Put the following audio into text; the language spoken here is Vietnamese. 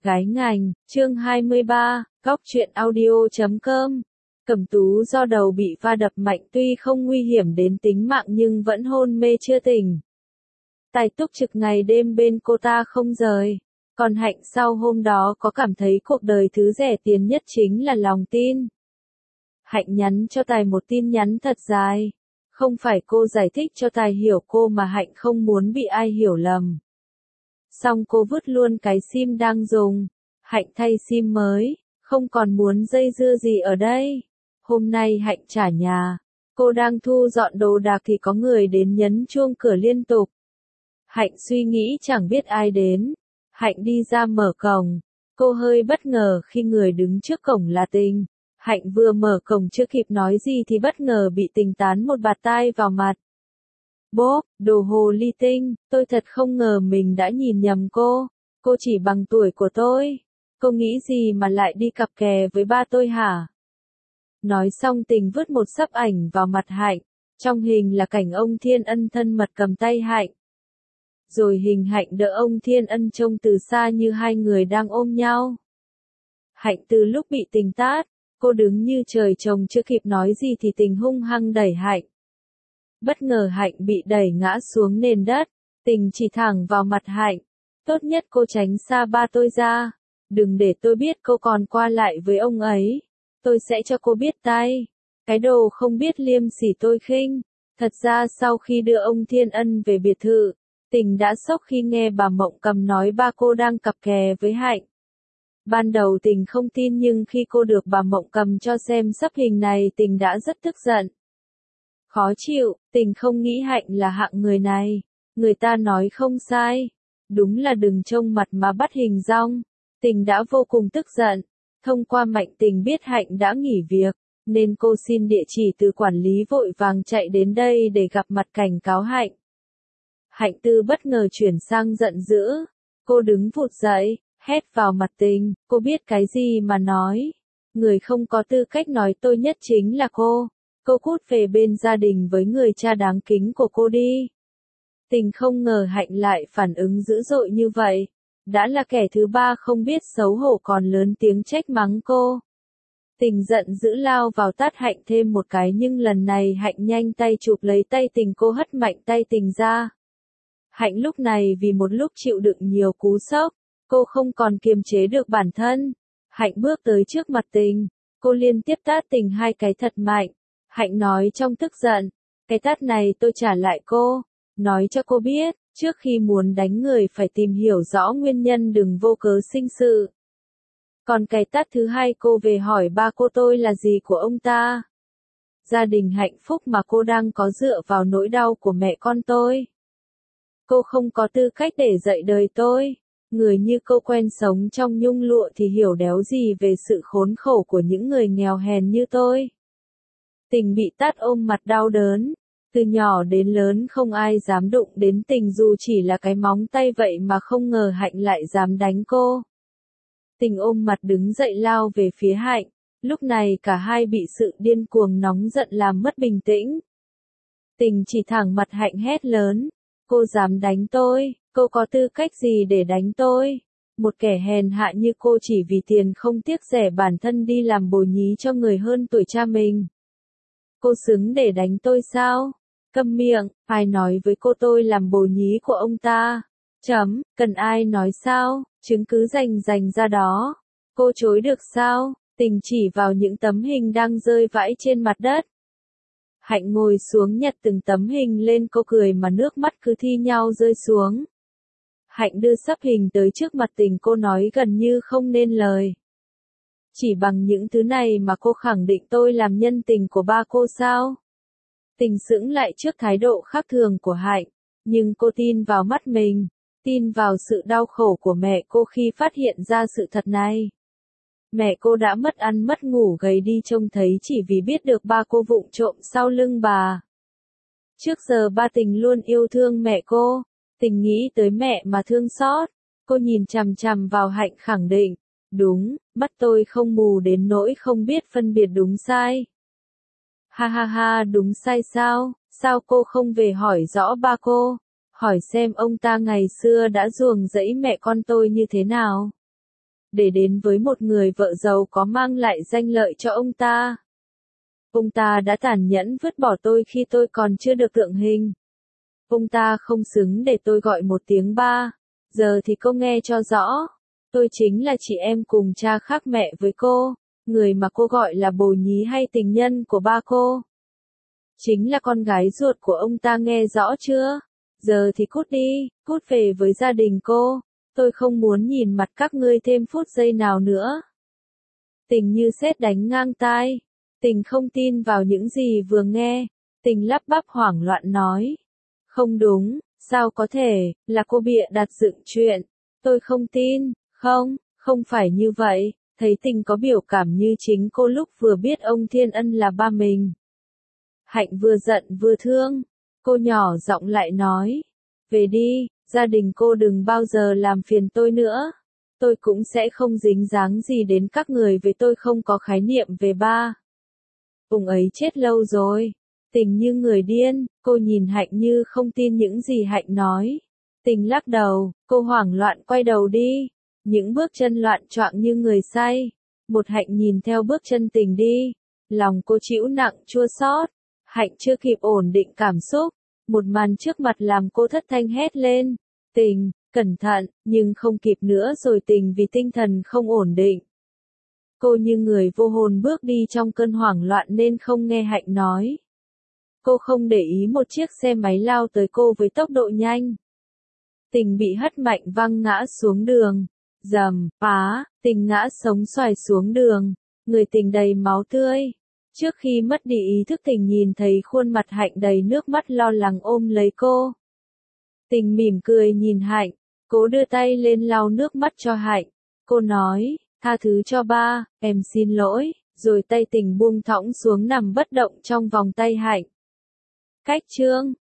Gái ngành, chương 23, góc truyện audio.com. Cẩm Tú do đầu bị va đập mạnh tuy không nguy hiểm đến tính mạng nhưng vẫn hôn mê chưa tỉnh. Tài túc trực ngày đêm bên cô ta không rời. Còn Hạnh sau hôm đó có cảm thấy cuộc đời thứ rẻ tiền nhất chính là lòng tin. Hạnh nhắn cho Tài một tin nhắn thật dài. Không phải cô giải thích cho Tài hiểu cô mà Hạnh không muốn bị ai hiểu lầm. Xong cô vứt luôn cái sim đang dùng. Hạnh thay sim mới, không còn muốn dây dưa gì ở đây. Hôm nay Hạnh trả nhà. Cô đang thu dọn đồ đạc thì có người đến nhấn chuông cửa liên tục. Hạnh suy nghĩ chẳng biết ai đến. Hạnh đi ra mở cổng. Cô hơi bất ngờ khi người đứng trước cổng là Tình. Hạnh vừa mở cổng chưa kịp nói gì thì bất ngờ bị Tình tán một bạt tai vào mặt. Bốp, đồ hồ ly tinh, tôi thật không ngờ mình đã nhìn nhầm cô. Cô chỉ bằng tuổi của tôi. Cô nghĩ gì mà lại đi cặp kè với ba tôi hả? Nói xong Tình vứt một sấp ảnh vào mặt Hạnh. Trong hình là cảnh ông Thiên Ân thân mật cầm tay Hạnh. Rồi hình Hạnh đỡ ông Thiên Ân trông từ xa như hai người đang ôm nhau. Hạnh từ lúc bị Tình tát, cô đứng như trời trồng chưa kịp nói gì thì Tình hung hăng đẩy Hạnh. Bất ngờ Hạnh bị đẩy ngã xuống nền đất. Tình chỉ thẳng vào mặt Hạnh. Tốt nhất cô tránh xa ba tôi ra. Đừng để tôi biết cô còn qua lại với ông ấy. Tôi sẽ cho cô biết tay. Cái đồ không biết liêm sỉ tôi khinh. Thật ra sau khi đưa ông Thiên Ân về biệt thự, Tình đã sốc khi nghe bà Mộng Cầm nói ba cô đang cặp kè với Hạnh. Ban đầu Tình không tin nhưng khi cô được bà Mộng Cầm cho xem sấp hình này Tình đã rất tức giận. Khó chịu, Tình không nghĩ Hạnh là hạng người này. Người ta nói không sai. Đúng là đừng trông mặt mà bắt hình dong. Tình đã vô cùng tức giận. Thông qua Mạnh Tình biết Hạnh đã nghỉ việc, nên cô xin địa chỉ từ quản lý vội vàng chạy đến đây để gặp mặt cảnh cáo Hạnh. Hạnh Tư bất ngờ chuyển sang giận dữ. Cô đứng vụt dậy, hét vào mặt Tình, cô biết cái gì mà nói. Người không có tư cách nói tôi nhất chính là cô. Cô cút về bên gia đình với người cha đáng kính của cô đi. Tình không ngờ Hạnh lại phản ứng dữ dội như vậy. Đã là kẻ thứ ba không biết xấu hổ còn lớn tiếng trách mắng cô. Tình giận dữ lao vào tát Hạnh thêm một cái nhưng lần này Hạnh nhanh tay chụp lấy tay Tình, cô hất mạnh tay Tình ra. Hạnh lúc này vì một lúc chịu đựng nhiều cú sốc, cô không còn kiềm chế được bản thân. Hạnh bước tới trước mặt Tình, cô liên tiếp tát Tình hai cái thật mạnh. Hạnh nói trong tức giận, cái tát này tôi trả lại cô. Nói cho cô biết, trước khi muốn đánh người phải tìm hiểu rõ nguyên nhân, đừng vô cớ sinh sự. Còn cái tát thứ hai cô về hỏi ba cô tôi là gì của ông ta. Gia đình hạnh phúc mà cô đang có dựa vào nỗi đau của mẹ con tôi. Cô không có tư cách để dạy đời tôi. Người như cô quen sống trong nhung lụa thì hiểu đéo gì về sự khốn khổ của những người nghèo hèn như tôi. Tình bị tát ôm mặt đau đớn. Từ nhỏ đến lớn không ai dám đụng đến Tình dù chỉ là cái móng tay vậy mà không ngờ Hạnh lại dám đánh cô. Tình ôm mặt đứng dậy lao về phía Hạnh. Lúc này cả hai bị sự điên cuồng nóng giận làm mất bình tĩnh. Tình chỉ thẳng mặt Hạnh hét lớn. Cô dám đánh tôi, cô có tư cách gì để đánh tôi? Một kẻ hèn hạ như cô chỉ vì tiền không tiếc rẻ bản thân đi làm bồ nhí cho người hơn tuổi cha mình. Cô xứng để đánh tôi sao? Câm miệng, ai nói với cô tôi làm bồ nhí của ông ta? Cần ai nói sao? Chứng cứ rành ra đó. Cô chối được sao? Tình chỉ vào những tấm hình đang rơi vãi trên mặt đất. Hạnh ngồi xuống nhặt từng tấm hình lên, cô cười mà nước mắt cứ thi nhau rơi xuống. Hạnh đưa sấp hình tới trước mặt Tình, cô nói gần như không nên lời. Chỉ bằng những thứ này mà cô khẳng định tôi làm nhân tình của ba cô sao? Tình sững lại trước thái độ khác thường của Hạnh, nhưng cô tin vào mắt mình, tin vào sự đau khổ của mẹ cô khi phát hiện ra sự thật này. Mẹ cô đã mất ăn mất ngủ gầy đi trông thấy chỉ vì biết được ba cô vụng trộm sau lưng bà. Trước giờ ba Tình luôn yêu thương mẹ cô, Tình nghĩ tới mẹ mà thương xót. Cô nhìn chằm chằm vào Hạnh khẳng định, đúng, mắt tôi không mù đến nỗi không biết phân biệt đúng sai. Ha ha ha, đúng sai sao? Sao cô không về hỏi rõ ba cô? Hỏi xem ông ta ngày xưa đã ruồng rẫy mẹ con tôi như thế nào? để đến với một người vợ giàu có mang lại danh lợi cho ông ta. Ông ta đã tàn nhẫn vứt bỏ tôi khi tôi còn chưa được tượng hình. Ông ta không xứng để tôi gọi một tiếng ba. Giờ thì cô nghe cho rõ. Tôi chính là chị em cùng cha khác mẹ với cô. Người mà cô gọi là bồ nhí hay tình nhân của ba cô. Chính là con gái ruột của ông ta, nghe rõ chưa? Giờ thì cút đi, cút về với gia đình cô. Tôi không muốn nhìn mặt các ngươi thêm phút giây nào nữa. Tình như sét đánh ngang tai. Tình không tin vào những gì vừa nghe. Tình lắp bắp hoảng loạn nói. Không đúng, sao có thể, là cô bịa đặt dựng chuyện. Tôi không tin, không phải như vậy. Thấy Tình có biểu cảm như chính cô lúc vừa biết ông Thiên Ân là ba mình. Hạnh vừa giận vừa thương. Cô nhỏ giọng lại nói. Về đi, gia đình cô đừng bao giờ làm phiền tôi nữa. Tôi cũng sẽ không dính dáng gì đến các người vì tôi không có khái niệm về ba. Ông ấy chết lâu rồi. Tình như người điên, cô nhìn Hạnh như không tin những gì Hạnh nói. Tình lắc đầu, cô hoảng loạn quay đầu đi. Những bước chân loạn choạng như người say. Một Hạnh nhìn theo bước chân Tình đi. Lòng cô chịu nặng chua xót. Hạnh chưa kịp ổn định cảm xúc. Một màn trước mặt làm cô thất thanh hét lên. Tình, cẩn thận, nhưng không kịp nữa rồi. Tình vì tinh thần không ổn định. Cô như người vô hồn bước đi trong cơn hoảng loạn nên không nghe Hạnh nói. Cô không để ý một chiếc xe máy lao tới cô với tốc độ nhanh. Tình bị hất mạnh văng ngã xuống đường. Rầm, phá, Tình ngã sống xoài xuống đường. Người Tình đầy máu tươi. Trước khi mất đi ý thức Tình nhìn thấy khuôn mặt Hạnh đầy nước mắt lo lắng ôm lấy cô. Tình mỉm cười nhìn Hạnh. Cố đưa tay lên lau nước mắt cho Hạnh. Cô nói, tha thứ cho ba, em xin lỗi. Rồi tay Tình buông thõng xuống nằm bất động trong vòng tay Hạnh. Cách chương